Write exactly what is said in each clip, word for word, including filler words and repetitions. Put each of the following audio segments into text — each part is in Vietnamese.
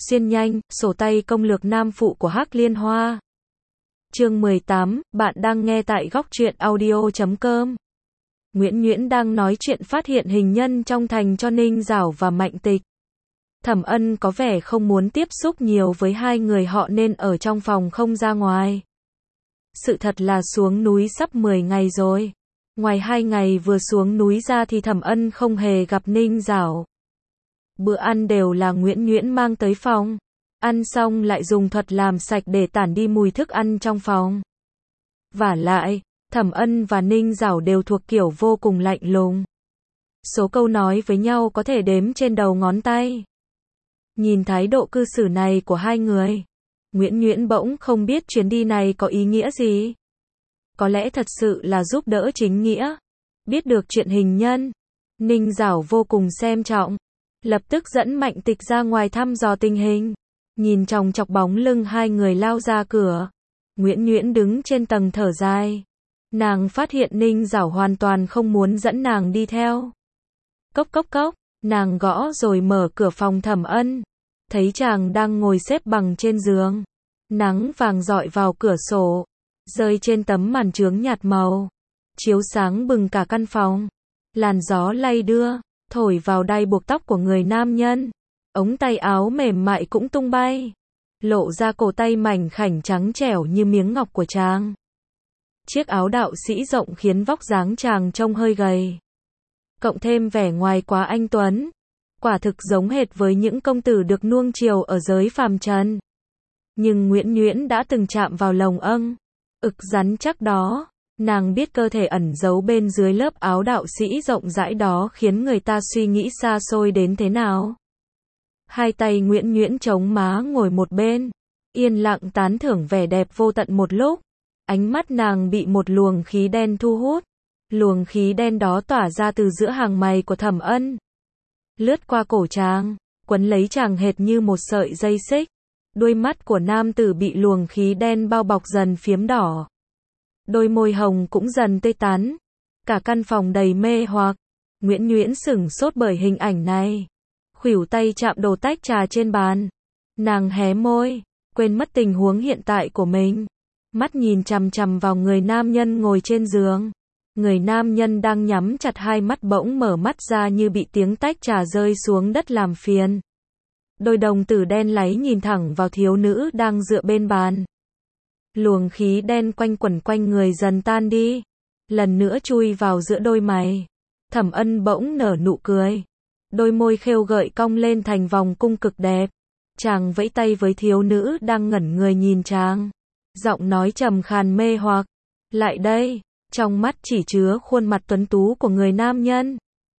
Xuyên nhanh, sổ tay công lược nam phụ của Hắc Liên Hoa. Chương mười tám, bạn đang nghe tại góc truyện audio chấm com. Nguyễn Nhuyễn đang nói chuyện phát hiện hình nhân trong thành cho Ninh Giảo và Mạnh Tịch. Thẩm Ân có vẻ không muốn tiếp xúc nhiều với hai người họ nên ở trong phòng không ra ngoài. Sự thật là xuống núi sắp mười ngày rồi. Ngoài hai ngày vừa xuống núi ra thì Thẩm Ân không hề gặp Ninh Giảo. Bữa ăn đều là Nguyễn Nhuyễn mang tới phòng. Ăn xong lại dùng thuật làm sạch để tản đi mùi thức ăn trong phòng. Vả lại, Thẩm Ân và Ninh Giảo đều thuộc kiểu vô cùng lạnh lùng. Số câu nói với nhau có thể đếm trên đầu ngón tay. Nhìn thái độ cư xử này của hai người, Nguyễn Nhuyễn bỗng không biết chuyến đi này có ý nghĩa gì. Có lẽ thật sự là giúp đỡ chính nghĩa. Biết được chuyện hình nhân, Ninh Giảo vô cùng xem trọng. Lập tức dẫn Mạnh Tịch ra ngoài thăm dò tình hình. Nhìn chòng chọc bóng lưng hai người lao ra cửa, Nguyễn Nhuyễn đứng trên tầng thở dài. Nàng phát hiện Ninh Giảo hoàn toàn không muốn dẫn nàng đi theo. Cốc cốc cốc, nàng gõ rồi mở cửa phòng Thẩm Ân. Thấy chàng đang ngồi xếp bằng trên giường. Nắng vàng rọi vào cửa sổ, rơi trên tấm màn chướng nhạt màu, chiếu sáng bừng cả căn phòng. Làn gió lay đưa, thổi vào đai buộc tóc của người nam nhân. Ống tay áo mềm mại cũng tung bay, lộ ra cổ tay mảnh khảnh trắng trẻo như miếng ngọc của chàng. Chiếc áo đạo sĩ rộng khiến vóc dáng chàng trông hơi gầy. Cộng thêm vẻ ngoài quá anh tuấn, quả thực giống hệt với những công tử được nuông chiều ở giới phàm trần. Nhưng Nguyễn Nhuyễn đã từng chạm vào lồng âng, ực rắn chắc đó. Nàng biết cơ thể ẩn giấu bên dưới lớp áo đạo sĩ rộng rãi đó khiến người ta suy nghĩ xa xôi đến thế nào. Hai tay Nguyễn Nhuyễn chống má ngồi một bên, yên lặng tán thưởng vẻ đẹp vô tận một lúc. Ánh mắt nàng bị một luồng khí đen thu hút. Luồng khí đen đó tỏa ra từ giữa hàng mày của Thẩm Ân, lướt qua cổ chàng, quấn lấy chàng hệt như một sợi dây xích. Đôi mắt của nam tử bị luồng khí đen bao bọc dần phiếm đỏ. Đôi môi hồng cũng dần tê tán. Cả căn phòng đầy mê hoặc. Nguyễn Nhuyễn sửng sốt bởi hình ảnh này. Khuỷu tay chạm đồ tách trà trên bàn. Nàng hé môi, quên mất tình huống hiện tại của mình. Mắt nhìn chằm chằm vào người nam nhân ngồi trên giường. Người nam nhân đang nhắm chặt hai mắt bỗng mở mắt ra như bị tiếng tách trà rơi xuống đất làm phiền. Đôi đồng tử đen láy nhìn thẳng vào thiếu nữ đang dựa bên bàn. Luồng khí đen quanh quẩn quanh người dần tan đi. Lần nữa chui vào giữa đôi mày. Thẩm Ân bỗng nở nụ cười. Đôi môi khêu gợi cong lên thành vòng cung cực đẹp. Chàng vẫy tay với thiếu nữ đang ngẩn người nhìn chàng. Giọng nói trầm khàn mê hoặc. Lại đây. Trong mắt chỉ chứa khuôn mặt tuấn tú của người nam nhân.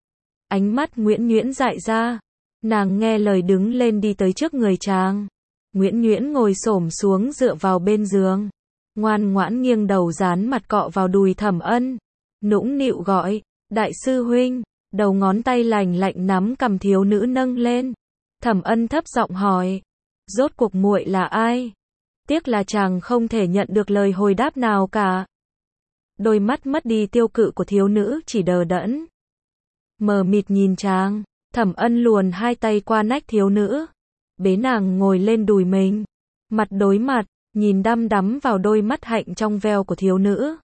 Ánh mắt Nguyễn Nhuyễn dại ra. Nàng nghe lời đứng lên đi tới trước người chàng. Nguyễn Nhuyễn ngồi xổm xuống dựa vào bên giường. Ngoan ngoãn nghiêng đầu dán mặt cọ vào đùi Thẩm Ân. Nũng nịu gọi, đại sư huynh. Đầu ngón tay lành lạnh nắm cằm thiếu nữ nâng lên. Thẩm Ân thấp giọng hỏi. Rốt cuộc muội là ai? Tiếc là chàng không thể nhận được lời hồi đáp nào cả. Đôi mắt mất đi tiêu cự của thiếu nữ chỉ đờ đẫn. Mờ mịt nhìn chàng. Thẩm Ân luồn hai tay qua nách thiếu nữ. Bế nàng ngồi lên đùi mình. Mặt đối mặt, nhìn đăm đắm vào đôi mắt hạnh trong veo của thiếu nữ.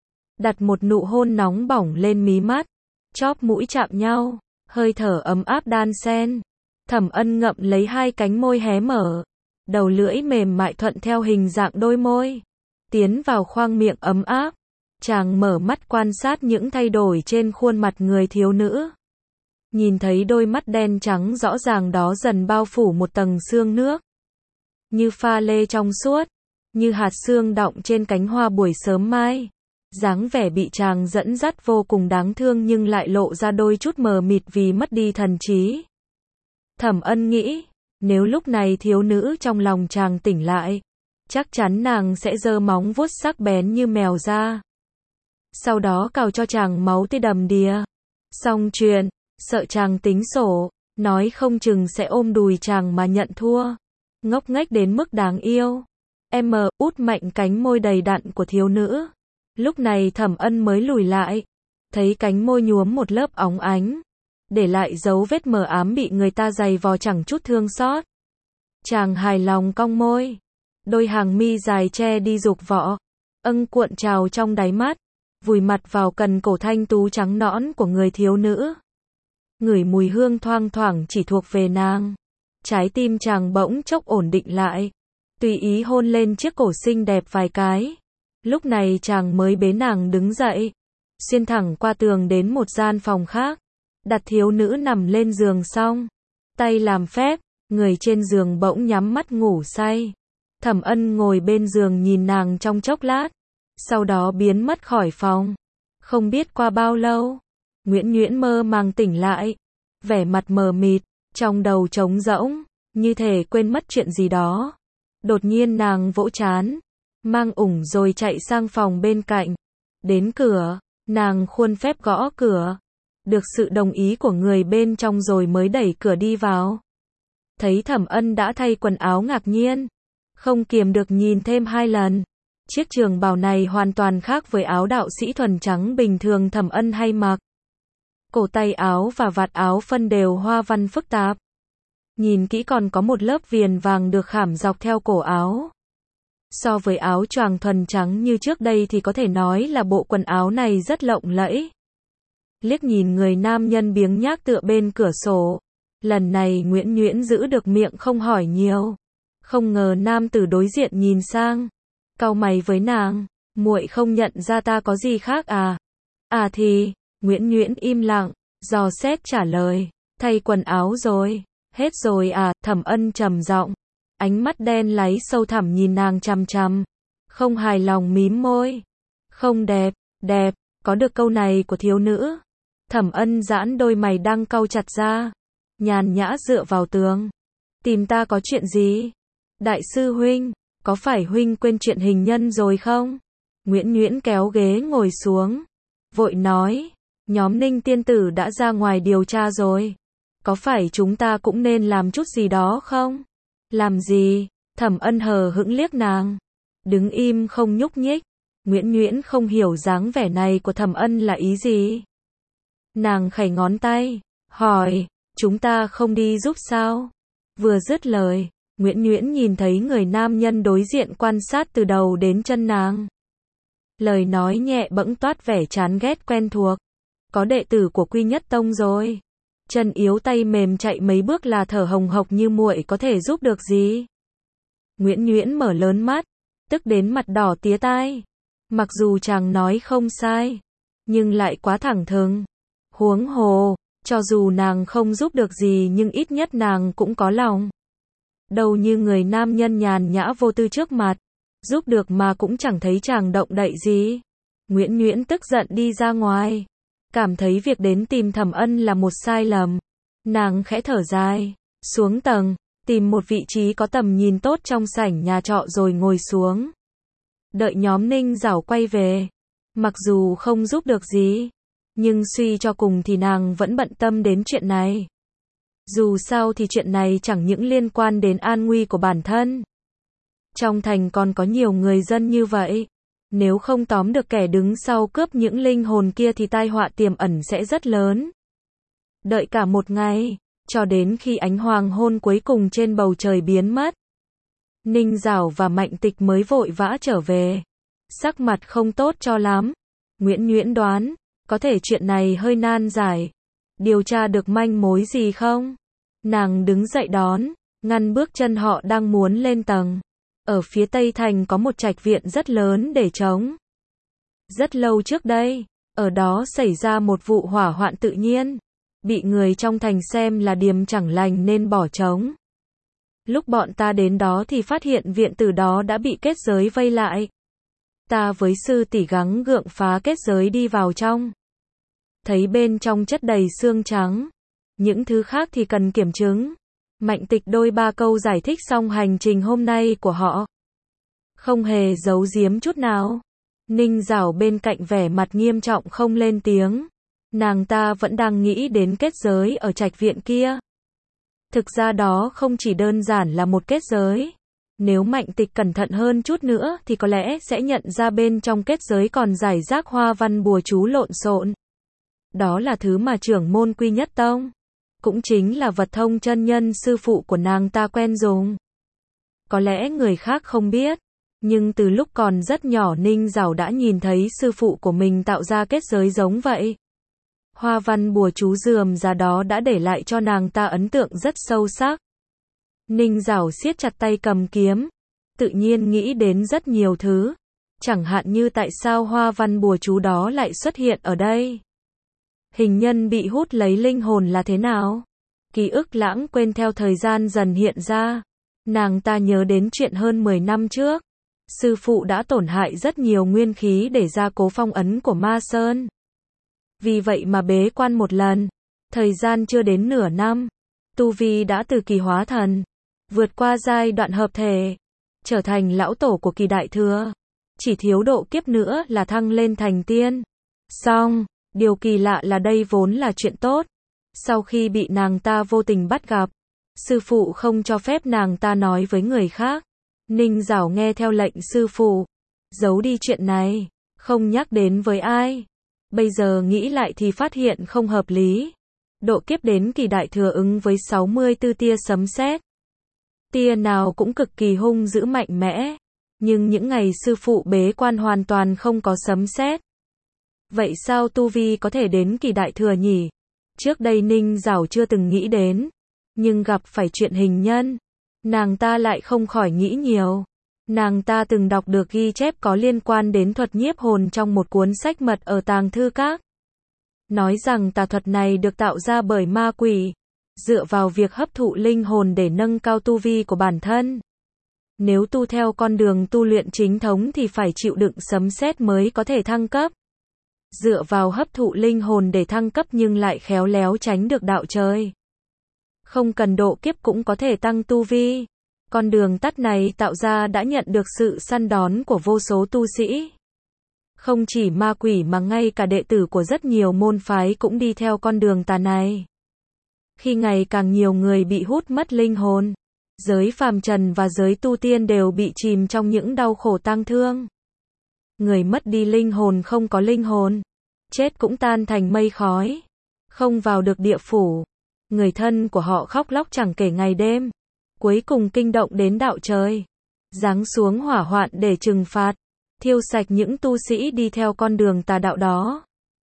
Đặt một nụ hôn nóng bỏng lên mí mắt. Chóp mũi chạm nhau, hơi thở ấm áp đan xen. Thẩm Ân ngậm lấy hai cánh môi hé mở. Đầu lưỡi mềm mại thuận theo hình dạng đôi môi. Tiến vào khoang miệng ấm áp. Chàng mở mắt quan sát những thay đổi trên khuôn mặt người thiếu nữ. Nhìn thấy đôi mắt đen trắng rõ ràng đó dần bao phủ một tầng sương nước. Như pha lê trong suốt. Như hạt sương đọng trên cánh hoa buổi sớm mai. Dáng vẻ bị chàng dẫn dắt vô cùng đáng thương nhưng lại lộ ra đôi chút mờ mịt vì mất đi thần trí. Thẩm Ân nghĩ, nếu lúc này thiếu nữ trong lòng chàng tỉnh lại, chắc chắn nàng sẽ giơ móng vuốt sắc bén như mèo ra. Sau đó cào cho chàng máu tươi đầm đìa. Xong chuyện, sợ chàng tính sổ, nói không chừng sẽ ôm đùi chàng mà nhận thua. Ngốc nghếch đến mức đáng yêu. Em út mạnh cánh môi đầy đặn của thiếu nữ. Lúc này Thẩm Ân mới lùi lại. Thấy cánh môi nhuốm một lớp óng ánh. Để lại dấu vết mờ ám bị người ta giày vò chẳng chút thương xót. Chàng hài lòng cong môi. Đôi hàng mi dài che đi dục vọng. Âng cuộn trào trong đáy mắt. Vùi mặt vào cần cổ thanh tú trắng nõn của người thiếu nữ. Ngửi mùi hương thoang thoảng chỉ thuộc về nàng. Trái tim chàng bỗng chốc ổn định lại. Tùy ý hôn lên chiếc cổ xinh đẹp vài cái. Lúc này chàng mới bế nàng đứng dậy. Xuyên thẳng qua tường đến một gian phòng khác. Đặt thiếu nữ nằm lên giường xong. Tay làm phép, người trên giường bỗng nhắm mắt ngủ say. Thẩm Ân ngồi bên giường nhìn nàng trong chốc lát. Sau đó biến mất khỏi phòng. Không biết qua bao lâu, Nguyễn Nhuyễn mơ màng tỉnh lại. Vẻ mặt mờ mịt, trong đầu trống rỗng, như thể quên mất chuyện gì đó. Đột nhiên nàng vỗ trán, mang ủng rồi chạy sang phòng bên cạnh. Đến cửa, nàng khuôn phép gõ cửa. Được sự đồng ý của người bên trong rồi mới đẩy cửa đi vào. Thấy Thẩm Ân đã thay quần áo ngạc nhiên. Không kiềm được nhìn thêm hai lần. Chiếc trường bào này hoàn toàn khác với áo đạo sĩ thuần trắng bình thường Thẩm Ân hay mặc. Cổ tay áo và vạt áo phân đều hoa văn phức tạp. Nhìn kỹ còn có một lớp viền vàng được khảm dọc theo cổ áo. So với áo choàng thuần trắng như trước đây thì có thể nói là bộ quần áo này rất lộng lẫy. Liếc nhìn người nam nhân biếng nhác tựa bên cửa sổ. Lần này Nguyễn Nhuyễn giữ được miệng không hỏi nhiều. Không ngờ nam tử đối diện nhìn sang. Cau mày với nàng. Muội không nhận ra ta có gì khác à? À thì, Nguyễn Nhuyễn im lặng, dò xét trả lời. Thay quần áo rồi. Hết rồi à? Thẩm Ân trầm giọng. Ánh mắt đen láy sâu thẳm nhìn nàng chằm chằm. Không hài lòng mím môi. Không đẹp, đẹp, có được câu này của thiếu nữ. Thẩm Ân giãn đôi mày đang cau chặt ra. Nhàn nhã dựa vào tường. Tìm ta có chuyện gì? Đại sư huynh, có phải huynh quên chuyện hình nhân rồi không? Nguyễn Nhuyễn kéo ghế ngồi xuống. Vội nói, nhóm Ninh tiên tử đã ra ngoài điều tra rồi. Có phải chúng ta cũng nên làm chút gì đó không? Làm gì? Thẩm Ân hờ hững liếc nàng. Đứng im không nhúc nhích. Nguyễn Nhuyễn không hiểu dáng vẻ này của Thẩm Ân là ý gì. Nàng khẩy ngón tay, hỏi, chúng ta không đi giúp sao? Vừa dứt lời, Nguyễn Nhuyễn nhìn thấy người nam nhân đối diện quan sát từ đầu đến chân nàng. Lời nói nhẹ bẫng toát vẻ chán ghét quen thuộc. Có đệ tử của Quy Nhất Tông rồi. Chân yếu tay mềm chạy mấy bước là thở hồng hộc như muội có thể giúp được gì? Nguyễn Nhuyễn mở lớn mắt, tức đến mặt đỏ tía tai. Mặc dù chàng nói không sai, nhưng lại quá thẳng thừng. Huống hồ, cho dù nàng không giúp được gì nhưng ít nhất nàng cũng có lòng. Đâu như người nam nhân nhàn nhã vô tư trước mặt, giúp được mà cũng chẳng thấy chàng động đậy gì. Nguyễn Nhuyễn tức giận đi ra ngoài, cảm thấy việc đến tìm Thẩm Ân là một sai lầm. Nàng khẽ thở dài, xuống tầng, tìm một vị trí có tầm nhìn tốt trong sảnh nhà trọ rồi ngồi xuống. Đợi nhóm Ninh Giảo quay về, mặc dù không giúp được gì, nhưng suy cho cùng thì nàng vẫn bận tâm đến chuyện này. Dù sao thì chuyện này chẳng những liên quan đến an nguy của bản thân. Trong thành còn có nhiều người dân như vậy. Nếu không tóm được kẻ đứng sau cướp những linh hồn kia thì tai họa tiềm ẩn sẽ rất lớn. Đợi cả một ngày, cho đến khi ánh hoàng hôn cuối cùng trên bầu trời biến mất. Ninh Giảo và Mạnh Tịch mới vội vã trở về. Sắc mặt không tốt cho lắm. Nguyễn Nhuyễn đoán, có thể chuyện này hơi nan giải. Điều tra được manh mối gì không? Nàng đứng dậy đón, ngăn bước chân họ đang muốn lên tầng. Ở phía tây thành có một trạch viện rất lớn để trống. Rất lâu trước đây, ở đó xảy ra một vụ hỏa hoạn tự nhiên. Bị người trong thành xem là điềm chẳng lành nên bỏ trống. Lúc bọn ta đến đó thì phát hiện viện tử đó đã bị kết giới vây lại. Ta với sư tỷ gắng gượng phá kết giới đi vào trong. Thấy bên trong chất đầy xương trắng. Những thứ khác thì cần kiểm chứng. Mạnh Tịch đôi ba câu giải thích xong hành trình hôm nay của họ. Không hề giấu giếm chút nào. Ninh Giảo bên cạnh vẻ mặt nghiêm trọng không lên tiếng. Nàng ta vẫn đang nghĩ đến kết giới ở trạch viện kia. Thực ra đó không chỉ đơn giản là một kết giới. Nếu Mạnh Tịch cẩn thận hơn chút nữa thì có lẽ sẽ nhận ra bên trong kết giới còn rải rác hoa văn bùa chú lộn xộn. Đó là thứ mà trưởng môn Quy Nhất Tông, cũng chính là vật thông chân nhân sư phụ của nàng ta quen dùng. Có lẽ người khác không biết, nhưng từ lúc còn rất nhỏ Ninh Giảo đã nhìn thấy sư phụ của mình tạo ra kết giới giống vậy. Hoa văn bùa chú rườm rà đó đã để lại cho nàng ta ấn tượng rất sâu sắc. Ninh Giảo siết chặt tay cầm kiếm, tự nhiên nghĩ đến rất nhiều thứ, chẳng hạn như tại sao hoa văn bùa chú đó lại xuất hiện ở đây. Hình nhân bị hút lấy linh hồn là thế nào? Ký ức lãng quên theo thời gian dần hiện ra. Nàng ta nhớ đến chuyện hơn mười năm trước. Sư phụ đã tổn hại rất nhiều nguyên khí để gia cố phong ấn của Ma Sơn. Vì vậy mà bế quan một lần. Thời gian chưa đến nửa năm. Tu Vi đã từ kỳ hóa thần. Vượt qua giai đoạn hợp thể. Trở thành lão tổ của kỳ đại thừa. Chỉ thiếu độ kiếp nữa là thăng lên thành tiên. Xong, điều kỳ lạ là đây vốn là chuyện tốt. Sau khi bị nàng ta vô tình bắt gặp, sư phụ không cho phép nàng ta nói với người khác. Ninh Giảo nghe theo lệnh sư phụ, giấu đi chuyện này, không nhắc đến với ai. Bây giờ nghĩ lại thì phát hiện không hợp lý. Độ kiếp đến kỳ đại thừa ứng với sáu mươi tư tia sấm sét. Tia nào cũng cực kỳ hung dữ mạnh mẽ, nhưng những ngày sư phụ bế quan hoàn toàn không có sấm sét. Vậy sao tu vi có thể đến kỳ đại thừa nhỉ? Trước đây Ninh Giảo chưa từng nghĩ đến, nhưng gặp phải chuyện hình nhân, nàng ta lại không khỏi nghĩ nhiều. Nàng ta từng đọc được ghi chép có liên quan đến thuật nhiếp hồn trong một cuốn sách mật ở tàng thư các. Nói rằng tà thuật này được tạo ra bởi ma quỷ, dựa vào việc hấp thụ linh hồn để nâng cao tu vi của bản thân. Nếu tu theo con đường tu luyện chính thống thì phải chịu đựng sấm sét mới có thể thăng cấp. Dựa vào hấp thụ linh hồn để thăng cấp nhưng lại khéo léo tránh được đạo trời. Không cần độ kiếp cũng có thể tăng tu vi. Con đường tắt này tạo ra đã nhận được sự săn đón của vô số tu sĩ. Không chỉ ma quỷ mà ngay cả đệ tử của rất nhiều môn phái cũng đi theo con đường tà này. Khi ngày càng nhiều người bị hút mất linh hồn, giới phàm trần và giới tu tiên đều bị chìm trong những đau khổ tang thương. Người mất đi linh hồn không có linh hồn, chết cũng tan thành mây khói, không vào được địa phủ. Người thân của họ khóc lóc chẳng kể ngày đêm, cuối cùng kinh động đến đạo trời, giáng xuống hỏa hoạn để trừng phạt, thiêu sạch những tu sĩ đi theo con đường tà đạo đó.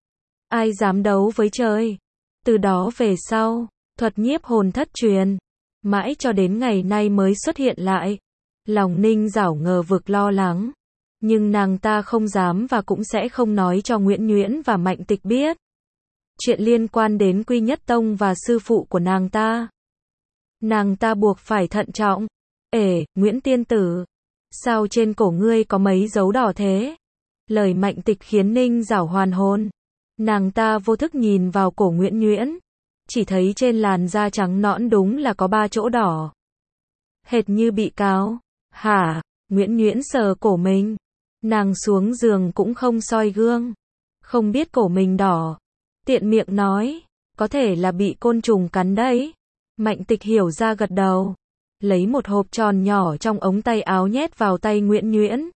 Ai dám đấu với trời? Từ đó về sau, thuật nhiếp hồn thất truyền, mãi cho đến ngày nay mới xuất hiện lại. Lòng Ninh Giảo ngờ vực lo lắng, nhưng nàng ta không dám và cũng sẽ không nói cho Nguyễn Nhuyễn và Mạnh Tịch biết. Chuyện liên quan đến Quy Nhất Tông và sư phụ của nàng ta. Nàng ta buộc phải thận trọng. Ể, Nguyễn Tiên Tử, sao trên cổ ngươi có mấy dấu đỏ thế? Lời Mạnh Tịch khiến Ninh Giảo hoàn hồn. Nàng ta vô thức nhìn vào cổ Nguyễn Nhuyễn, chỉ thấy trên làn da trắng nõn đúng là có ba chỗ đỏ. Hệt như bị cáo. Hả? Nguyễn Nhuyễn sờ cổ mình. Nàng xuống giường cũng không soi gương. Không biết cổ mình đỏ. Tiện miệng nói, có thể là bị côn trùng cắn đấy. Mạnh Tịch hiểu ra gật đầu. Lấy một hộp tròn nhỏ trong ống tay áo nhét vào tay Nguyễn Nhuyễn.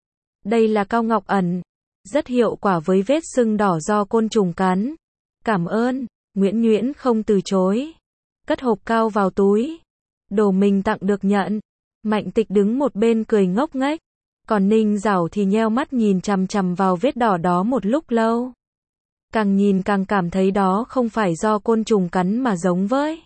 Đây là cao ngọc ẩn. Rất hiệu quả với vết sưng đỏ do côn trùng cắn. Cảm ơn. Nguyễn Nhuyễn không từ chối. Cất hộp cao vào túi. Đồ mình tặng được nhận. Mạnh Tịch đứng một bên cười ngốc nghếch. Còn Ninh Giảo thì nheo mắt nhìn chằm chằm vào vết đỏ đó một lúc lâu. Càng nhìn càng cảm thấy đó không phải do côn trùng cắn mà giống với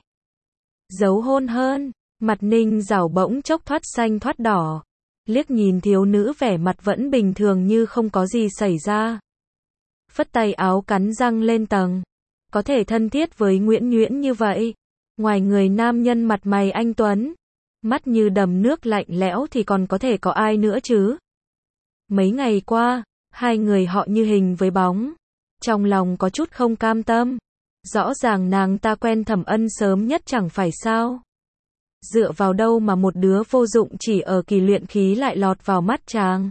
dấu hôn hơn. Mặt Ninh Giảo bỗng chốc thoát xanh thoát đỏ. Liếc nhìn thiếu nữ vẻ mặt vẫn bình thường như không có gì xảy ra. Phất tay áo cắn răng lên tầng. Có thể thân thiết với Nguyễn Nhuyễn như vậy. Ngoài người nam nhân mặt mày anh tuấn, mắt như đầm nước lạnh lẽo thì còn có thể có ai nữa chứ? Mấy ngày qua, hai người họ như hình với bóng. Trong lòng có chút không cam tâm. Rõ ràng nàng ta quen Thẩm Ân sớm nhất chẳng phải sao? Dựa vào đâu mà một đứa vô dụng chỉ ở kỳ luyện khí lại lọt vào mắt chàng?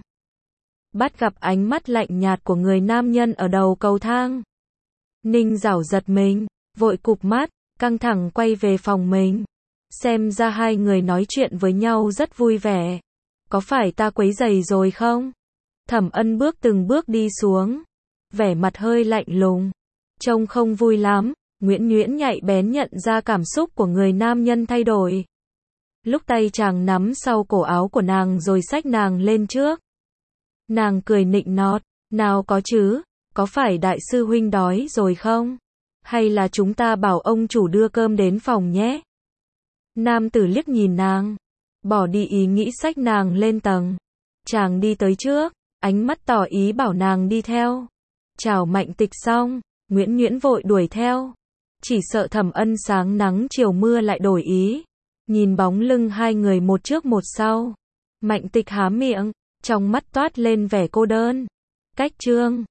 Bắt gặp ánh mắt lạnh nhạt của người nam nhân ở đầu cầu thang. Ninh Giảo giật mình, vội cụp mắt, căng thẳng quay về phòng mình. Xem ra hai người nói chuyện với nhau rất vui vẻ. Có phải ta quấy rầy rồi không? Thẩm Ân bước từng bước đi xuống, vẻ mặt hơi lạnh lùng, trông không vui lắm. Nguyễn Nhuyễn nhạy bén nhận ra cảm xúc của người nam nhân thay đổi. Lúc tay chàng nắm sau cổ áo của nàng rồi xách nàng lên trước. Nàng cười nịnh nọt, nào có chứ, có phải đại sư huynh đói rồi không? Hay là chúng ta bảo ông chủ đưa cơm đến phòng nhé? Nam tử liếc nhìn nàng, bỏ đi ý nghĩ xách nàng lên tầng. Chàng đi tới trước, ánh mắt tỏ ý bảo nàng đi theo. Chào Mạnh Tịch xong, Nguyễn Nhuyễn vội đuổi theo. Chỉ sợ Thẩm Ân sáng nắng chiều mưa lại đổi ý. Nhìn bóng lưng hai người một trước một sau. Mạnh Tịch há miệng, trong mắt toát lên vẻ cô đơn. Cách trương.